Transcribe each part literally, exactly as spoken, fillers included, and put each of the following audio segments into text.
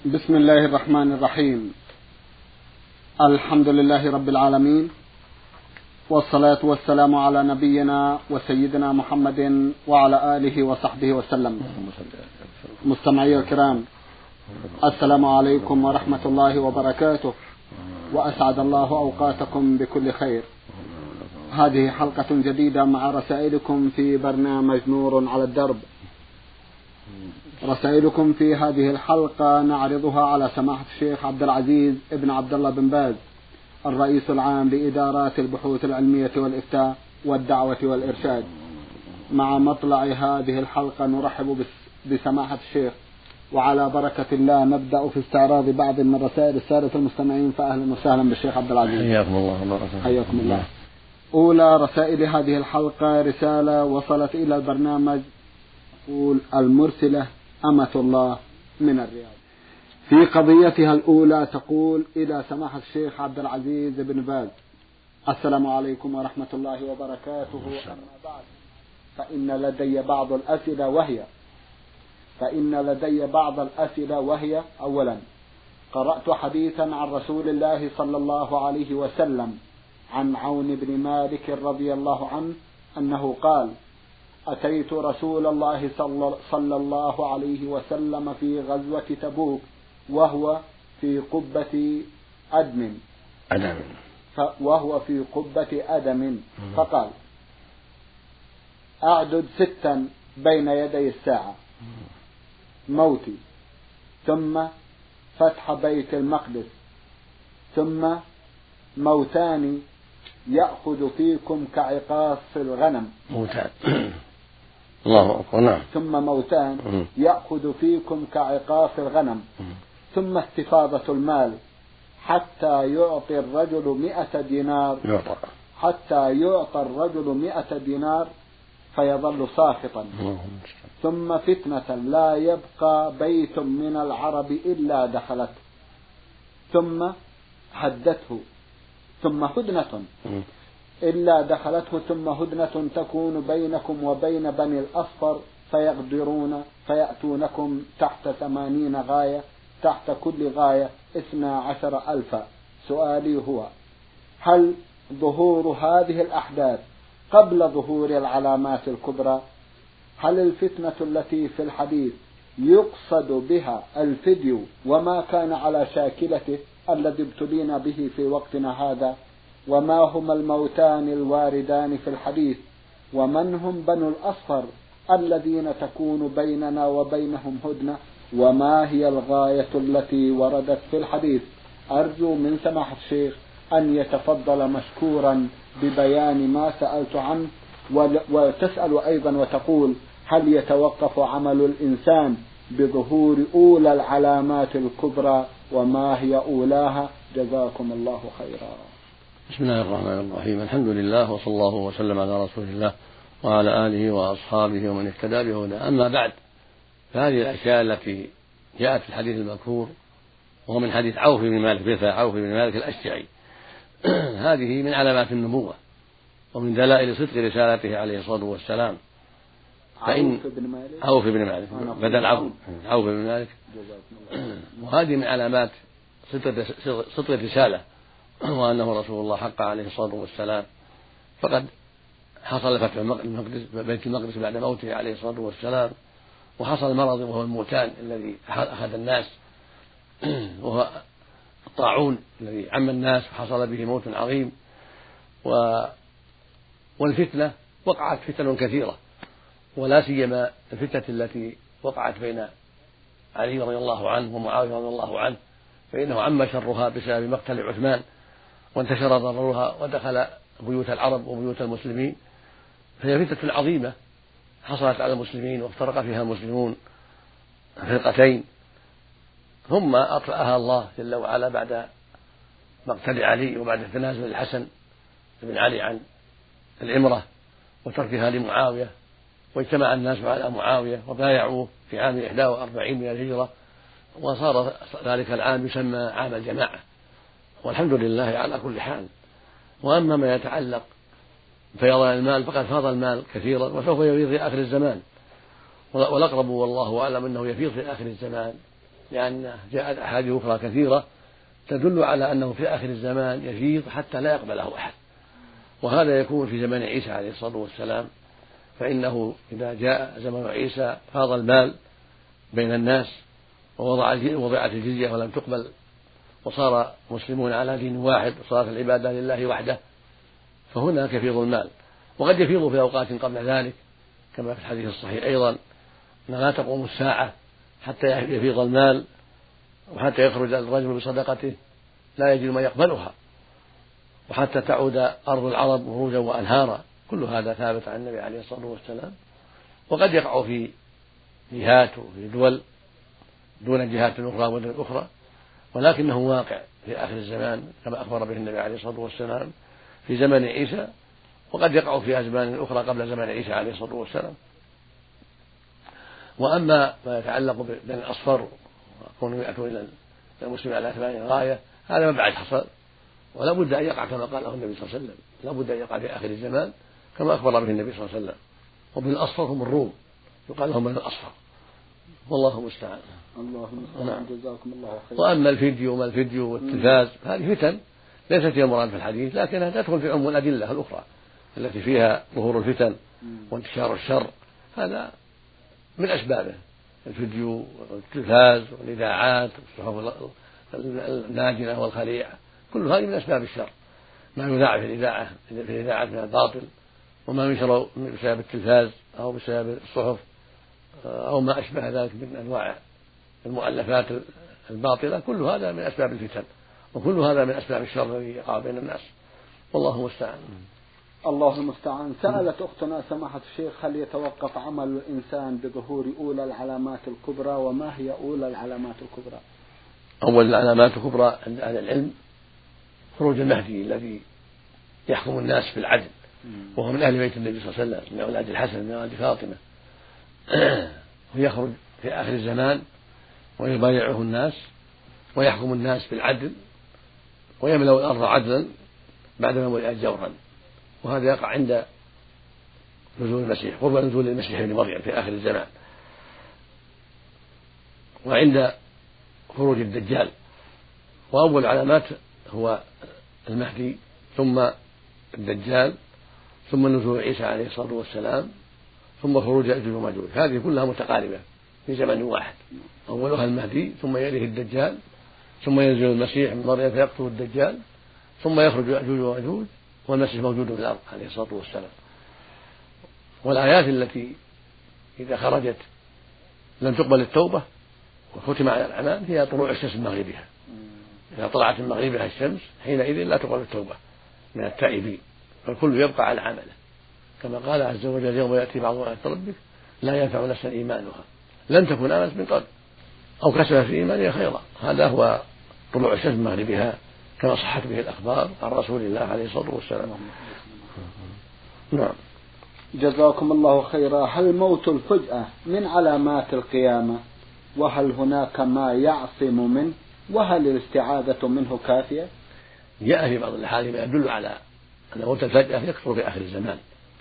بسم الله الرحمن الرحيم. الحمد لله رب العالمين، والصلاة والسلام على نبينا وسيدنا محمد وعلى آله وصحبه وسلم. مستمعي الكرام، السلام عليكم ورحمة الله وبركاته، وأسعد الله أوقاتكم بكل خير. هذه حلقة جديدة مع رسائلكم في برنامج نور على الدرب. رسائلكم في هذه الحلقة نعرضها على سماحة الشيخ عبد العزيز ابن عبد الله بن باز، الرئيس العام لإدارات البحوث العلمية والإفتاء والدعوة والإرشاد. مع مطلع هذه الحلقة نرحب بسماحة الشيخ، وعلى بركة الله نبدأ في استعراض بعض من رسائل السادة المستمعين. فأهلا وسهلا بالشيخ عبد العزيز. حياكم الله. حياكم الله. أولى رسائل هذه الحلقة رسالة وصلت إلى البرنامج تقول المرسلة أمة الله من الرياض. في قضيتها الأولى تقول إلى سماحة الشيخ عبد العزيز بن باز: السلام عليكم ورحمة الله وبركاته. أما بعد، فإن لدي بعض الأسئلة وهي فإن لدي بعض الأسئلة وهي أولا، قرأت حديثا عن رسول الله صلى الله عليه وسلم عن عون بن مالك رضي الله عنه أنه قال: أتيت رسول الله صلى الله عليه وسلم في غزوة تبوك وهو في قبة أدم أدم وهو في قبة أدم فقال: أعدد ستا بين يدي الساعة: موتي، ثم فتح بيت المقدس، ثم موتان يأخذ فيكم كعقاص الغنم. موتان الله أكبر. نعم. ثم موتان يأخذ فيكم كعقاص الغنم، ثم استفاضة المال حتى يعطي الرجل مئة دينار يعطى. حتى يعطى الرجل مئة دينار فيظل ساخطا، ثم فتنة لا يبقى بيت من العرب إلا دخلته، ثم هدته، ثم هدنة إلا دخلته، ثم هدنة تكون بينكم وبين بني الأصفر فيغدرون فيأتونكم تحت ثمانين غاية، تحت كل غاية اثنا عشر ألفا. سؤالي هو: هل ظهور هذه الأحداث قبل ظهور العلامات الكبرى؟ هل الفتنة التي في الحديث يقصد بها الفديو وما كان على شاكلته الذي ابتلينا به في وقتنا هذا؟ وما هما الموتان الواردان في الحديث؟ ومن هم بنو الأصفر الذين تكون بيننا وبينهم هدنة؟ وما هي الغاية التي وردت في الحديث؟ أرجو من سماحة الشيخ أن يتفضل مشكورا ببيان ما سألت عنه، وتسأل أيضا وتقول: هل يتوقف عمل الإنسان بظهور أولى العلامات الكبرى؟ وما هي أولاها؟ جزاكم الله خيرا. بسم الله الرحمن الرحيم. الحمد لله، وصلى الله وسلم على رسول الله وعلى آله وأصحابه ومن اهتدى بهداه. أما بعد، فهذه الأشياء التي جاءت في الحديث المذكور وهو من حديث عوف بن مالك رفاعة عوف بن مالك الأشجعي هذه من علامات النبوة ومن دلائل صدق رسالته عليه الصلاة والسلام. فإن عوف بن مالك بدل عوف عوف بن مالك، وهذه من علامات صدق الرسالة وأنه رسول الله حق عليه الصلاة والسلام. فقد حصل فتح المقدس بيت المقدس بعد موته عليه الصلاة والسلام، وحصل مرض وهو الموتان الذي أخذ الناس، وهو الطاعون الذي عم الناس وحصل به موت عظيم. و والفتنة وقعت فتن كثيرة، ولا سيما الفتنة التي وقعت بين علي رضي الله عنه ومعاوية رضي الله عنه، فإنه عم شرها بسبب مقتل عثمان، وانتشر ضررها ودخل بيوت العرب وبيوت المسلمين. فهي فتنة عظيمة حصلت على المسلمين وافترق فيها المسلمون فرقتين، ثم أطفأها الله جل وعلا بعد مقتل علي وبعد تنازل الحسن بن علي عن الإمرة وتركها لمعاوية، واجتمع الناس على معاوية وبايعوه في عام إحدى وأربعين من الهجرة، وصار ذلك العام يسمى عام الجماعة، والحمد لله على كل حال. وأما ما يتعلق بفيضان المال فقد فاض المال كثيرا وسوف يفيض في آخر الزمان، والأقرب والله أعلم أنه يفيض في آخر الزمان لأن جاءت أحاديث أخرى كثيرة تدل على أنه في آخر الزمان يفيض حتى لا يقبله أحد، وهذا يكون في زمن عيسى عليه الصلاة والسلام، فإنه إذا جاء زمن عيسى فاض المال بين الناس ووضعت الجزية ولم تقبل، وصار مسلمون على دين واحد وصارت العبادة لله وحده، فهناك يفيض المال. وقد يفيض في أوقات قبل ذلك كما في الحديث الصحيح أيضا أن لا تقوم الساعة حتى يفيض المال وحتى يخرج الرجل بصدقته لا يجد من يقبلها، وحتى تعود أرض العرب مروجا وأنهارا. كل هذا ثابت عن النبي عليه الصلاة والسلام. وقد يقع في جهات وفي دول دون جهات أخرى ودول أخرى، ولكنه واقع في آخر الزمان كما أخبر به النبي عليه الصلاة والسلام في زمن عيسى، وقد يقع في أزمان أخرى قبل زمن عيسى عليه الصلاة والسلام. وأما ما يتعلق بين الأصفر وكونه يأتوا إلى المسلم على أثمان غاية، هذا ما بعد حصل، ولا بد أن يقع كما قاله النبي صلى الله عليه وسلم، لا بد أن يقع في آخر الزمان كما أخبر به النبي صلى الله عليه وسلم. وبين الأصفر هم الروم، يقال لهم بين الأصفر، والله المستعان. اللهم نعم. جزاكم الله خيرا. وأما الفيديو وما الفيديو والتلفاز هذه فتن ليست هي المراد في الحديث، لكنها تدخل في عموم الأدلة الأخرى التي فيها ظهور الفتن وانتشار الشر، هذا من أسبابه الفيديو والتلفاز والإذاعات والصحف الناجنة والخليعة، كل هذه من أسباب الشر. ما يذاع في الإذاعة في الإذاعة من الباطل، وما ينشر بسبب التلفاز أو بسبب الصحف أو ما أشبه ذلك من أنواع المؤلفات الباطلة، كل هذا من أسباب الفتن، وكل هذا من أسباب الشر الذي يقع بين الناس، والله المستعان. الله المستعان. سألت أختنا سماحة الشيخ: هل يتوقف عمل الإنسان بظهور أولى العلامات الكبرى؟ وما هي أولى العلامات الكبرى؟ أول العلامات الكبرى عند أهل العلم خروج المهدي الذي يحكم الناس بالعدل، وهو من أهل بيت النبي صلى الله عليه وسلم من أولاد الحسن من أولاد فاطمة، ويخرج في آخر الزمان ويبايعه الناس ويحكم الناس بالعدل ويملأ الأرض عدلا بعدما ملئت جورا، وهذا يقع عند نزول المسيح، قرب نزول المسيح ابن مريم في آخر الزمان، وعند خروج الدجال. وأول علامات هو المهدي ثم الدجال ثم نزول عيسى عليه الصلاة والسلام ثم خروج يأجوج ومأجوج، هذه كلها متقاربة في زمن واحد، أولها المهدي ثم يليه الدجال ثم ينزل المسيح من مريم فيقتل الدجال ثم يخرج يأجوج ومأجوج والمسيح موجود في الأرض عليه الصلاة والسلام. والآيات التي إذا خرجت لم تقبل التوبة وختم على الأعمال هي طلوع الشمس من مغربها، إذا طلعت من مغربها الشمس حينئذ لا تقبل التوبة من التائبين، فالكل يبقى على عمله، كما قال عز وجل: يوم يأتي بعض آيات ربك لا ينفع نفسا إيمانها لم تكن آمنت من قبل أو كسبت في إيمانها خيرا. هذا هو طلوع الشمس من مغربها كما صحت به الأخبار عن رسول الله عليه الصلاة والسلام. نعم. جزاكم الله خيرا. هل موت الفجأة من علامات القيامة؟ وهل هناك ما يعصم منه؟ وهل الاستعاذة منه كافية؟ جاء في بعض الأحاديث ما يدل على أن موت الفجأة يكثر في آخر الزمان،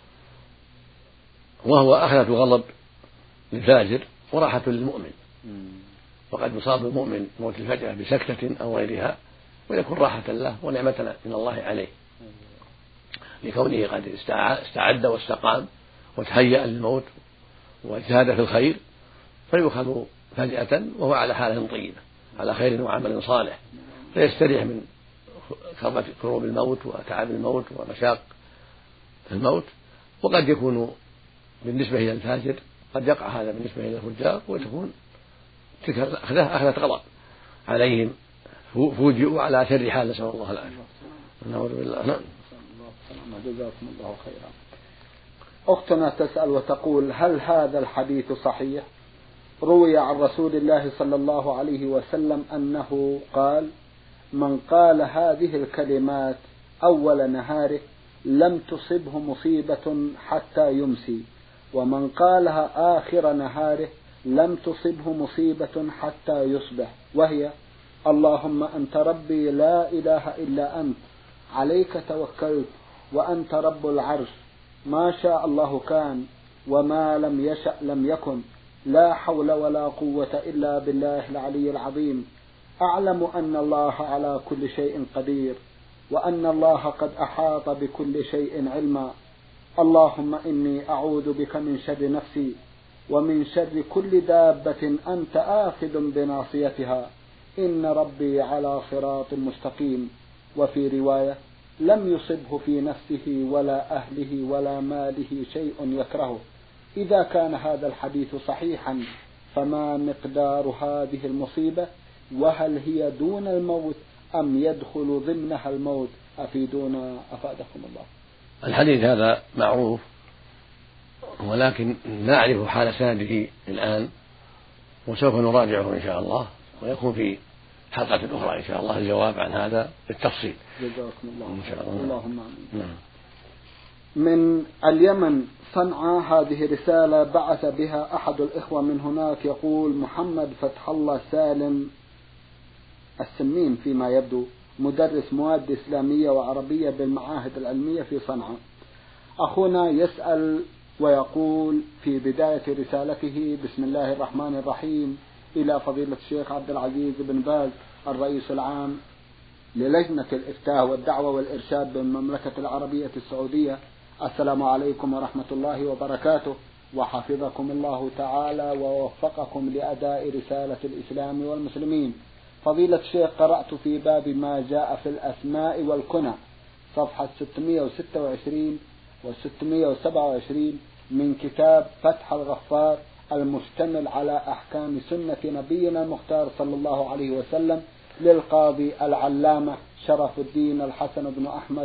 وهو أخذة غضب للفاجر وراحة للمؤمن، وقد يصاب المؤمن موت الفجأة بسكتة أو غيرها ويكون راحة له ونعمة من الله عليه، لكونه قد استعد واستقام وتهيأ للموت واجتهد في الخير، فيؤخذ فجأة وهو على حالة طيبة على خير وعمل صالح، فيستريح من كروب الموت وتعب الموت ومشاق الموت. وقد يكون بالنسبة إلى الفاجر قد يقع هذا بالنسبة إلى الفجار، وتكون تلك أخذت غضب عليهم، فوجئوا على شر حال، نسأل الله العافية. نعوذ بالله. نعم. جزاكم الله خيرا. أختنا تسأل وتقول: هل هذا الحديث صحيح؟ روي عن رسول الله صلى الله عليه وسلم أنه قال: من قال هذه الكلمات أول نهاره لم تصبه مصيبة حتى يمسي، ومن قالها آخر نهاره لم تصبه مصيبة حتى يصبح، وهي: اللهم أنت ربي لا إله إلا أنت، عليك توكلت، وأنت رب العرش، ما شاء الله كان، وما لم يشأ لم يكن، لا حول ولا قوة إلا بالله العلي العظيم. أعلم أن الله على كل شيء قدير، وأن الله قد أحاط بكل شيء علما. اللهم إني أعوذ بك من شر نفسي ومن شر كل دابة أنت آخذ بناصيتها، إن ربي على صراط مستقيم. وفي رواية: لم يصبه في نفسه ولا أهله ولا ماله شيء يكرهه. إذا كان هذا الحديث صحيحا فما مقدار هذه المصيبة؟ وهل هي دون الموت أم يدخل ضمنها الموت؟ أفيدونا أفادكم الله. الحديث هذا معروف، ولكن لا أعرف حال سنده الآن، وسوف نراجعه إن شاء الله، ويكون في حلقة أخرى إن شاء الله الجواب عن هذا بالتفصيل. جزاكم الله إن شاء الله. اللهم آمين. من اليمن صنعاء، هذه رسالة بعث بها أحد الإخوة من هناك، يقول: محمد فتح الله سالم السمين فيما يبدو، مدرس مواد إسلامية وعربية بالمعاهد العلمية في صنعاء. أخونا يسأل ويقول في بداية رسالته: بسم الله الرحمن الرحيم، إلى فضيلة الشيخ عبد العزيز بن باز الرئيس العام للجنة الإفتاء والدعوة والإرشاد بالمملكة العربية السعودية، السلام عليكم ورحمة الله وبركاته، وحفظكم الله تعالى ووفقكم لأداء رسالة الإسلام والمسلمين. فضيلة الشيخ، قرأت في باب ما جاء في الأسماء والكنى صفحة ستمائة وستة وعشرين و ستمائة وسبعة وعشرين من كتاب فتح الغفار المشتمل على أحكام سنة نبينا المختار صلى الله عليه وسلم للقاضي العلامة شرف الدين الحسن بن أحمد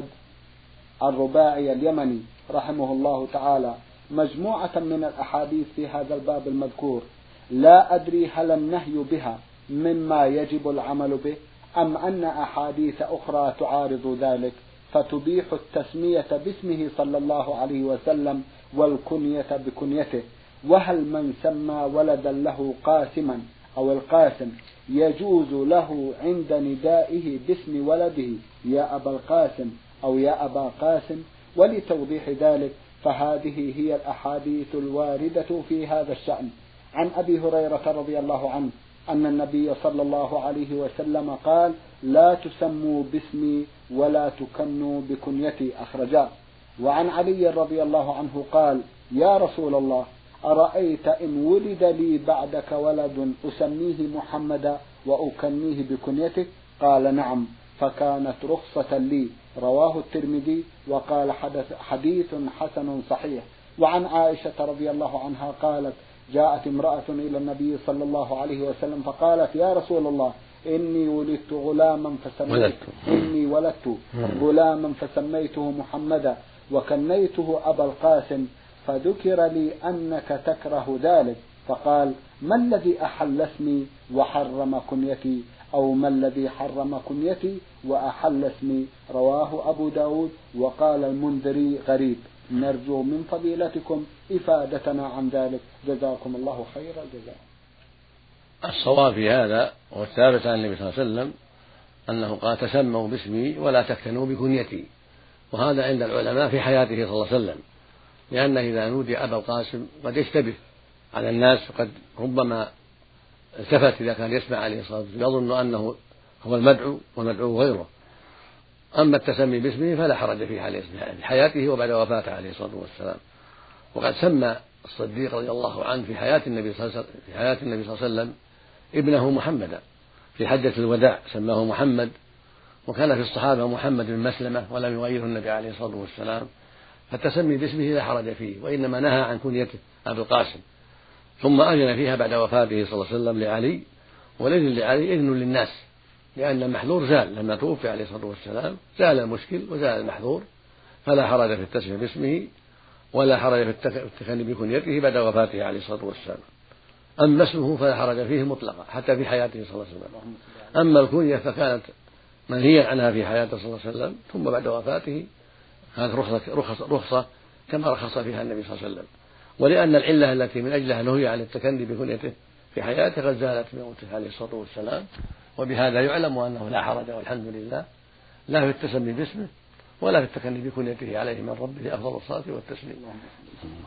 الرباعي اليمني رحمه الله تعالى، مجموعة من الأحاديث في هذا الباب المذكور. لا أدري هل النهي بها مما يجب العمل به، أم أن أحاديث أخرى تعارض ذلك فتبيح التسمية باسمه صلى الله عليه وسلم والكنية بكنيته. وهل من سمى ولدا له قاسما أو القاسم يجوز له عند ندائه باسم ولده يا أبا القاسم أو يا أبا قاسم؟ ولتوضيح ذلك فهذه هي الأحاديث الواردة في هذا الشأن. عن أبي هريرة رضي الله عنه أن النبي صلى الله عليه وسلم قال: لا تسموا باسمي ولا تكنوا بكنيتي، أخرجاه. وعن علي رضي الله عنه قال: يا رسول الله، أرأيت إن ولد لي بعدك ولد أسميه محمدا وأكنيه بكنيتك؟ قال: نعم، فكانت رخصة لي. رواه الترمذي وقال: حديث حسن صحيح. وعن عائشة رضي الله عنها قالت: جاءت امرأة إلى النبي صلى الله عليه وسلم فقالت: يا رسول الله، إني ولدت غلاما فسميته إني ولدت غلاما فسميته محمدا وكنيته أبا القاسم، فذكر لي أنك تكره ذلك، فقال: ما الذي أحل اسمي وحرم كنيتي؟ أو ما الذي حرم كنيتي وأحل اسمي؟ رواه أبو داود. وقال المنذري: غريب، نرجو من فضيلتكم إفادتنا عن ذلك، جزاكم الله خير الجزاء. الصواب في هذا والثابت عن النبي صلى الله عليه وسلم أنه قال: تسموا باسمي ولا تكتنوا بكنيتي، وهذا عند العلماء في حياته صلى الله عليه وسلم، لأنه إذا نودي أبا القاسم قد يشتبه على الناس، وقد ربما التفت إذا كان يسمع عليه الصلاة والسلام يظن أنه هو المدعو والمدعو غيره. أما التسمي باسمه فلا حرج فيه عليه في حياته وبعد وفاته عليه الصلاة والسلام. وقد سمى الصديق رضي الله عنه في حياة النبي صلى الله عليه وسلم ابنه محمدا في حجة الوداع، سماه محمد، وكان في الصحابة محمد بن مسلمة ولم يغيره النبي عليه الصلاة والسلام، فالتسمي باسمه لا حرج فيه، وإنما نهى عن كنيته أبي القاسم. ثم أذن فيها بعد وفاته صلى الله عليه وسلم لعلي، والإذن لعلي إذن للناس، لأن المحذور زال لما توفي عليه الصلاة والسلام، زال المشكل وزال المحذور، فلا حرج في التسمية باسمه ولا حرج في التكني بكنيته بعد وفاته عليه الصلاة والسلام. أما اسمه فلا حرج فيه مطلقا حتى في حياته صلى الله عليه وسلم. أما الكنية فكانت منهيا عنها في حياته صلى الله عليه وسلم، ثم بعد وفاته كانت رخصة, رخصة, رخصة كما رخص فيها النبي صلى الله عليه وسلم. ولأن العلة التي من أجلها نهي عن التكني بكنيته في حياته قد زالت بموته عليه الصلاة والسلام، وبهذا يعلم أنه لا حرج والحمد لله لا في التسمي باسمه ولا في التكني بكنيته عليه من ربه أفضل الصلاة والتسليم.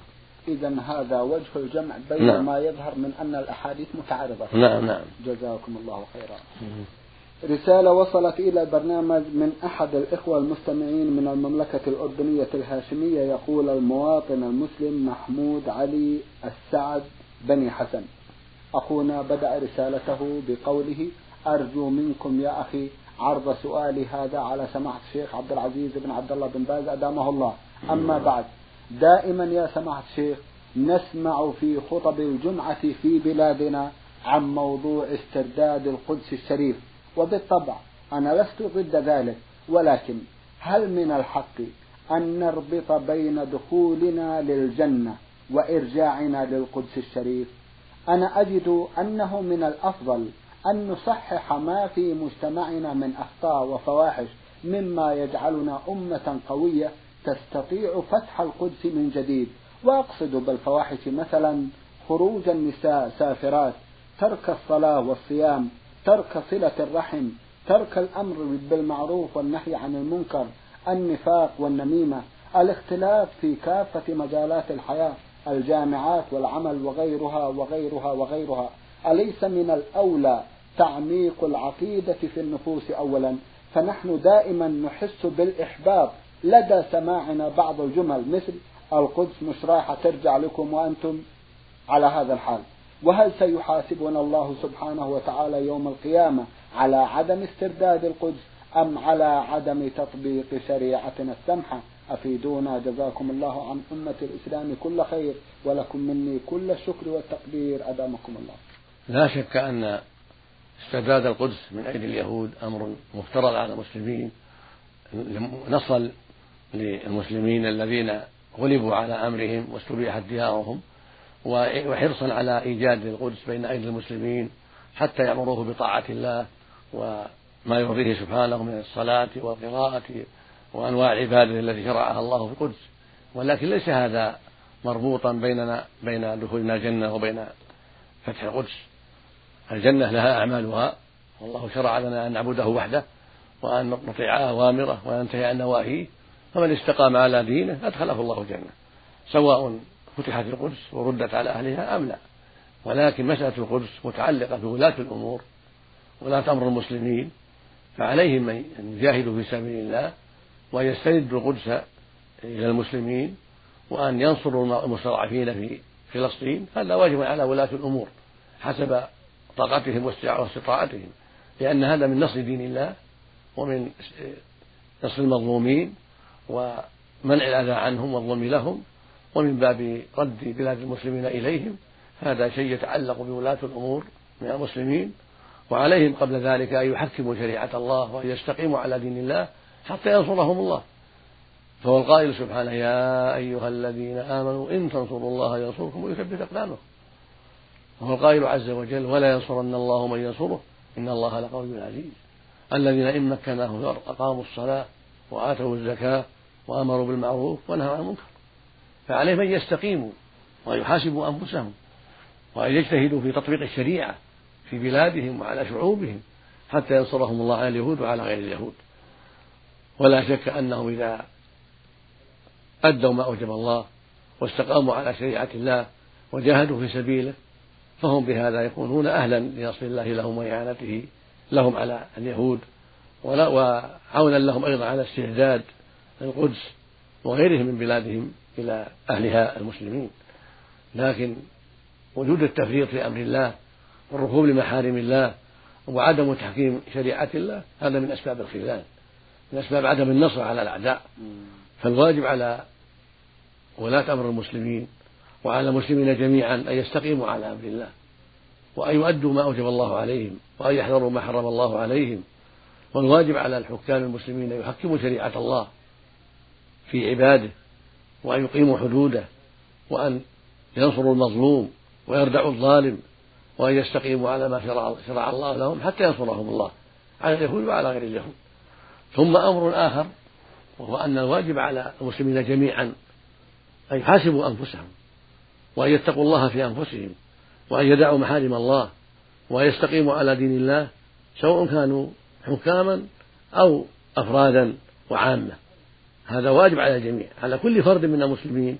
إذا هذا وجه الجمع بين نعم. ما يظهر من أن الأحاديث متعارضة. نعم نعم. جزاكم الله خيرا. رسالة وصلت إلى البرنامج من أحد الإخوة المستمعين من المملكة الأردنية الهاشمية، يقول المواطن المسلم محمود علي السعد بني حسن: أخونا بدأ رسالته بقوله: أرجو منكم يا أخي عرض سؤالي هذا على سماحة الشيخ عبد العزيز بن عبد الله بن باز أدامه الله. أما بعد، دائما يا سماحة الشيخ نسمع في خطب الجمعة في بلادنا عن موضوع استرداد القدس الشريف، وبالطبع أنا لست ضد ذلك، ولكن هل من الحق أن نربط بين دخولنا للجنة وإرجاعنا للقدس الشريف؟ أنا أجد أنه من الأفضل أن نصحح ما في مجتمعنا من أخطاء وفواحش مما يجعلنا أمة قوية تستطيع فتح القدس من جديد. وأقصد بالفواحش مثلا خروج النساء سافرات، ترك الصلاة والصيام، ترك صلة الرحم، ترك الأمر بالمعروف والنهي عن المنكر، النفاق والنميمة، الاختلاف في كافة مجالات الحياة، الجامعات والعمل وغيرها وغيرها وغيرها. أليس من الأولى تعميق العقيدة في النفوس أولا؟ فنحن دائما نحس بالإحباط لدى سماعنا بعض الجمل مثل: القدس مش رايحة ترجع لكم وأنتم على هذا الحال. وهل سيحاسبنا الله سبحانه وتعالى يوم القيامة على عدم استرداد القدس أم على عدم تطبيق شريعتنا السمحة؟ أفيدونا جزاكم الله عن أمة الإسلام كل خير، ولكم مني كل الشكر والتقدير أدامكم الله. لا شك أن استرداد القدس من أيدي اليهود أمر مفترض على المسلمين، نصل للمسلمين الذين غلبوا على أمرهم واستبيحت ديارهم، وحرصا على إيجاد القدس بين أيدي المسلمين حتى يأمروه بطاعة الله وما يرضيه سبحانه من الصلاة والقراءة وأنواع العبادة التي شرعها الله في القدس. ولكن ليس هذا مربوطا بيننا بين دخولنا الجنة وبين فتح القدس. الجنة لها أعمالها، والله شرع لنا أن نعبده وحده وأن نطيع أوامره وننتهي عن نواهيه، فمن استقام على دينه أدخله الله الجنة، سواء فتحت القدس وردت على أهلها أم لا. ولكن مسألة القدس متعلقة بولاة الأمور، ولاة أمر المسلمين، فعليهم أن يجاهدوا في سبيل الله وأن يستردوا القدس إلى المسلمين، وأن ينصروا المستضعفين في فلسطين. هذا واجب على ولاة الأمور حسب طاقتهم واستطاعتهم، لأن هذا من نصر دين الله ومن نصر المظلومين ومنع الأذى عنهم والظلم لهم، ومن باب رد بلاد المسلمين إليهم. هذا شيء يتعلق بولاة الأمور من المسلمين، وعليهم قبل ذلك أن يحكموا شريعة الله وأن يستقيموا على دين الله حتى ينصرهم الله. فهو القائل سبحانه: يا أيها الذين آمنوا إن تنصروا الله ينصركم ويثبت أقدامكم. وهو القائل عز وجل: ولا ينصرن الله من ينصره إن الله لقوي عزيز. الذين إن مكناهم أقاموا الصلاة وآتوا الزكاة وأمروا بالمعروف ونهوا عن المنكر. فعليهم أن يستقيموا ويحاسبوا أنفسهم وأن يجتهدوا في تطبيق الشريعة في بلادهم وعلى شعوبهم حتى ينصرهم الله على اليهود وعلى غير اليهود. ولا شك أنهم إذا أدوا ما أوجب الله واستقاموا على شريعة الله وجاهدوا في سبيله فهم بهذا يكونون أهلا لنصر الله لهم وإعانته لهم على اليهود، وعونا لهم أيضا على استعداد القدس وغيرهم من بلادهم إلى أهلها المسلمين. لكن وجود التفريط في أمر الله والركوب لمحارم الله وعدم تحكيم شريعة الله هذا من أسباب الخذلان، من أسباب عدم النصر على الأعداء. فالواجب على ولاة أمر المسلمين وعلى المسلمين جميعا أن يستقيموا على أمر الله وأن يؤدوا ما أوجب الله عليهم وأن يحذروا ما حرم الله عليهم. والواجب على الحكام المسلمين أن يحكموا شريعة الله في عباده وأن يقيموا حدوده وأن ينصروا المظلوم ويردعوا الظالم وأن يستقيموا على ما شرع الله لهم حتى ينصرهم الله على اليهود وعلى غير اليهود. ثم أمر آخر وهو أن الواجب على المسلمين جميعا أن يحاسبوا أنفسهم وأن يتقوا الله في أنفسهم وأن يدعوا محارم الله وأن يستقيموا على دين الله سواء كانوا حكاما أو أفرادا وعامة. هذا واجب على الجميع، على كل فرد من المسلمين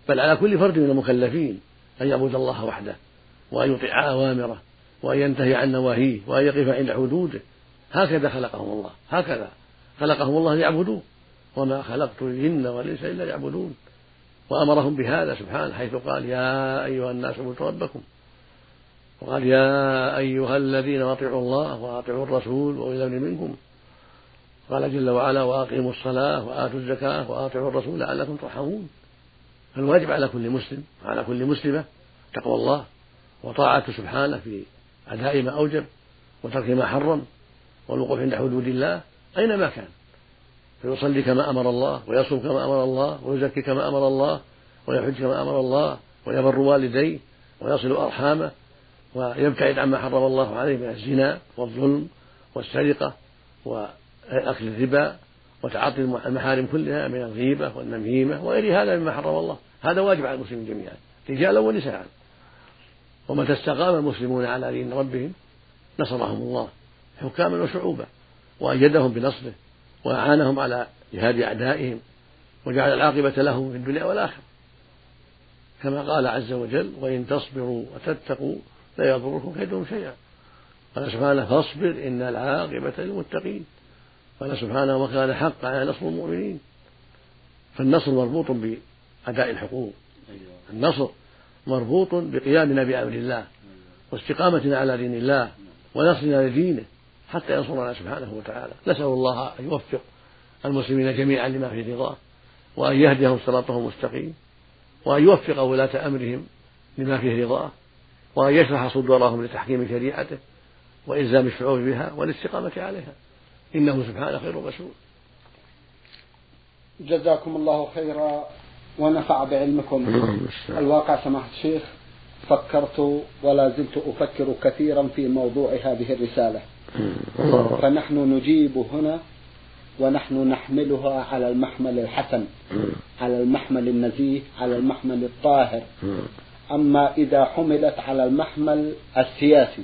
بل على كل فرد من المكلفين أن يعبد الله وحده، وأن يطيع أوامره، وأن ينتهي عن نواهيه، وأن يقف عند حدوده. هكذا خلقهم الله، هكذا خلقهم الله ليعبدوه، وما خلقت الجن والإنس إلا ليعبدون. وأمرهم بهذا سبحانه، حيث قال يا أيها الناس اعبدوا ربكم، وقال يا أيها الذين أطيعوا الله وأطيعوا الرسول وأولي الأمر منكم. قال جل وعلا وأقيموا الصلاة وآتوا الزكاة وأطيعوا الرسول لعلكم ترحمون. فالواجب على كل مسلم وعلى كل مسلمة تقوى الله وطاعته سبحانه في أداء ما أوجب وترك ما حرم والوقوف عند حدود الله أينما كان، فيصلي كما أمر الله، ويصوم كما أمر الله، ويزكي كما أمر الله، ويحج كما أمر الله، ويبر والديه، ويصل أرحامه، ويبتعد عما حرم الله عليه من الزنا والظلم والسرقة وأكل الربا وتعاطي المحارم كلها من الغيبة والنميمة وغير هذا مما حرم الله. هذا واجب على المسلمين جميعا رجالا ونساء. ومتى استقام المسلمون على دين ربهم نصرهم الله حكاما وشعوبا، وأيدهم بنصره، وأعانهم على جهاد أعدائهم، وجعل العاقبة لهم في الدنيا والآخرة، كما قال عز وجل وإن تصبروا وتتقوا لا يضركم كيدهم شيئا. قال سبحانه فاصبر إن العاقبة للمتقين. قال سبحانه وكان حقا على نصر المؤمنين. فالنصر مربوط بأداء الحقوق، النصر مربوط بقيامنا بأمر الله واستقامتنا على دين الله ونصرنا لدينه حتى ينصرنا سبحانه وتعالى. نسأل الله أن يوفق المسلمين جميعا لما في رضاه، وأن يهديهم صراطه المستقيم، وأن يوفق ولاة أمرهم لما فيه رضاه، وأن يشرح صدورهم لتحكيم شريعته وإلزام الشعوب بها والاستقامة عليها، إنه سبحانه خير مسؤول. جزاكم الله خيرا ونفع بعلمكم. الواقع سماحة الشيخ فكرت ولا زلت أفكر كثيرا في موضوع هذه الرسالة، فنحن نجيب هنا ونحن نحملها على المحمل الحسن، على المحمل النزيه، على المحمل الطاهر. أما إذا حملت على المحمل السياسي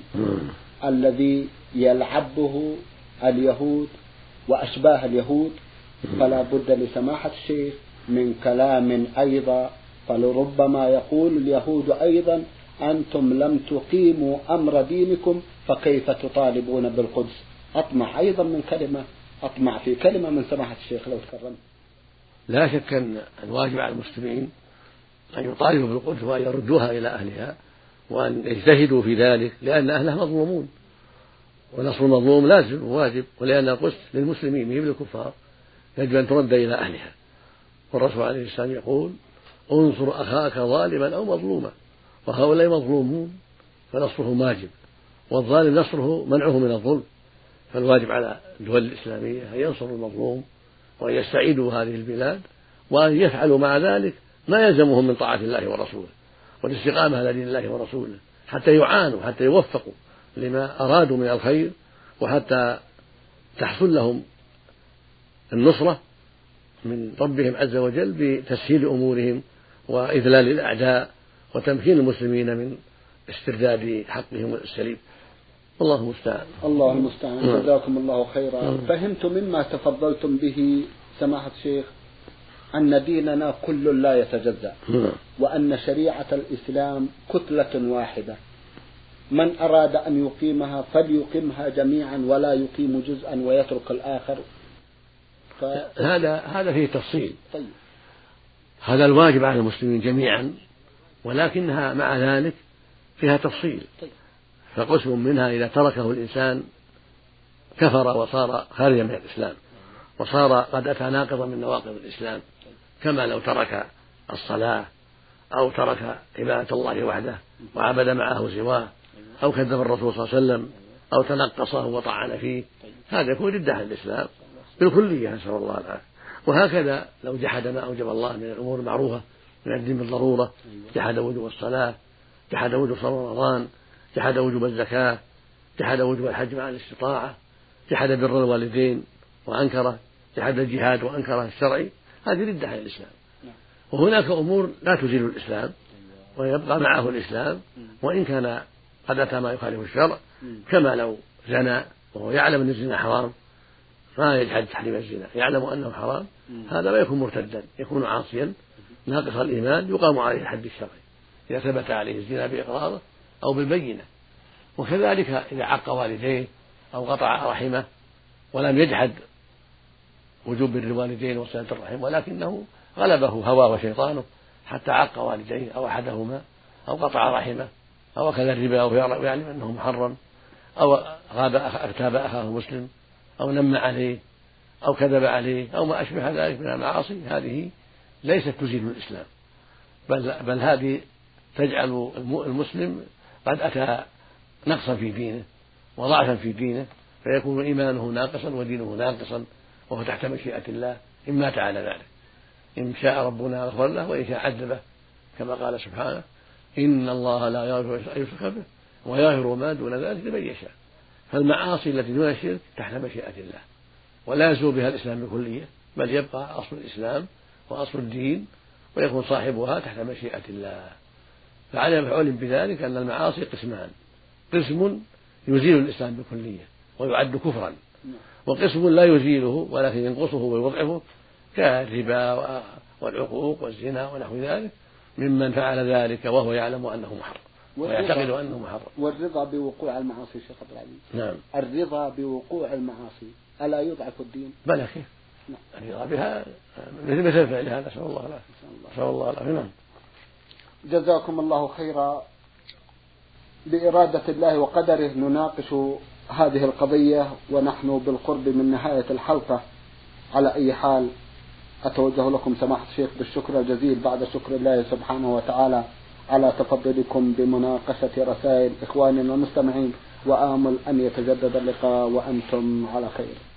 الذي يلعبه اليهود وأشباه اليهود، فلا بد لسماحة الشيخ من كلام أيضا، فلربما يقول اليهود أيضا أنتم لم تقيموا أمر دينكم فكيف تطالبون بالقدس. أطمع أيضا من كلمة، أطمع في كلمة من سماحة الشيخ لو تكرمت. لا شك أن الواجب على المسلمين أن يطالبوا بالقدس وأن يردوها إلى أهلها وأن يجتهدوا في ذلك، لأن أهلها مظلومون، ونصر المظلوم لازم وواجب، ولأن القدس للمسلمين مهم للكفار يجب أن ترد إلى أهلها. والرسول عليه السلام يقول انصر أخاك ظالما أو مظلوما، وهؤلاء مظلومون فنصرهم واجب، والظالم نصره منعه من الظلم. فالواجب على الدول الإسلامية أن ينصروا المظلوم وأن يستعيدوا هذه البلاد، وأن يفعلوا مع ذلك ما يلزمهم من طاعة الله ورسوله والاستقامة على دين الله ورسوله، حتى يعانوا، حتى يوفقوا لما أرادوا من الخير، وحتى تحصل لهم النصرة من ربهم عز وجل بتسهيل أمورهم وإذلال الأعداء وتمكين المسلمين من استرداد حقهم السليم. الله المستعان. الله المستعان. جزاكم الله خيرا. فهمت مما تفضلتم به سماحة الشيخ أن ديننا كل لا يتجزأ، وأن شريعة الإسلام كتلة واحدة، من أراد أن يقيمها فليقيمها جميعا ولا يقيم جزءا ويترك الآخر. ف... هذا هذا فيه تفصيل. طيب. هذا الواجب على المسلمين جميعا، ولكنها مع ذلك فيها تفصيل. طيب. فقسم منها إذا تركه الإنسان كفر وصار خارجا من الإسلام، وصار قد أتى ناقضا من نواقض الإسلام، كما لو ترك الصلاة أو ترك عبادة الله وحده وعبد معه سواه، أو كذب الرسول صلى الله عليه وسلم، أو تنقصه وطعن فيه، هذا يكون ردة عن الإسلام بالكلية، نسأل الله العافية. وهكذا لو جحد ما أوجب الله من الأمور المعروفة من الدين بالضرورة، جحد وجوب الصلاة، جحد وجوب صوم رمضان، جحد وجوب الزكاة، جحد وجوب الحج مع الاستطاعة، جحد بر الوالدين وأنكره، جحد الجهاد وأنكره الشرعي، هذه ردة عن الإسلام. وهناك أمور لا تزيل الإسلام ويبقى معه الإسلام وإن كان قد أتى ما يخالف الشرع، كما لو زنى وهو يعلم أن الزنا حرام ما يجحد تحريم الزنا، يعلم أنه حرام، هذا لا يكون مرتدا، يكون عاصيا ناقص الإيمان يقام عليه الحد الشرعي إذا ثبت عليه الزنا بإقراره أو بالبينة. وكذلك إذا عق والديه أو قطع رحمه ولم يجحد وجوب بر الوالدين وصلة الرحم، ولكنه غلبه هواه وشيطانه حتى عق والديه أو أحدهما أو قطع رحمه أو أكل الربا أو يعلم أنه محرم أو غاب اغتاب أخاه مسلم أو نم عليه أو كذب عليه أو ما أشبه ذلك من المعاصي، هذه ليست تزيل الإسلام، بل, بل هذه تجعل المسلم قد أتى نقصا في دينه وضعفا في دينه، فيكون إيمانه ناقصا ودينه ناقصا وهو تحت مشيئة الله إن مات على ذلك. إن شاء ربنا غفر له وإن شاء عذبه، كما قال سبحانه: إن الله لا يغفر أن يشرك به ويغفر ما دون ذلك لمن يشاء. فالمعاصي التي دون الشرك تحت مشيئة الله ولا يزول بها الإسلام بكلية، بل يبقى أصل الإسلام وأصل الدين ويكون صاحبها تحت مشيئة الله. فعلم علم بذلك أن المعاصي قسمان: قسم يزيل الإسلام بكلية ويعد كفرا، وقسم لا يزيله ولكن ينقصه ويضعفه كالربا والعقوق والزنا ونحو ذلك ممن فعل ذلك وهو يعلم أنه محرم ويعتقد أنه محرم. والرضا بوقوع المعاصي شيخ عبد العزيز. نعم. الرضا بوقوع المعاصي ألا يضعف الدين؟ بلى كيف. نعم. الرضا بها مثل فعلها، نسأل الله العافية. نسأل الله العافية. نعم. جزاكم الله خيرا. بإرادة الله وقدره نناقش هذه القضية ونحن بالقرب من نهاية الحلقة. على أي حال أتوجه لكم سماحة الشيخ بالشكر الجزيل بعد شكر الله سبحانه وتعالى على تفضلكم بمناقشة رسائل إخواننا المستمعين، وآمل أن يتجدد اللقاء وأنتم على خير.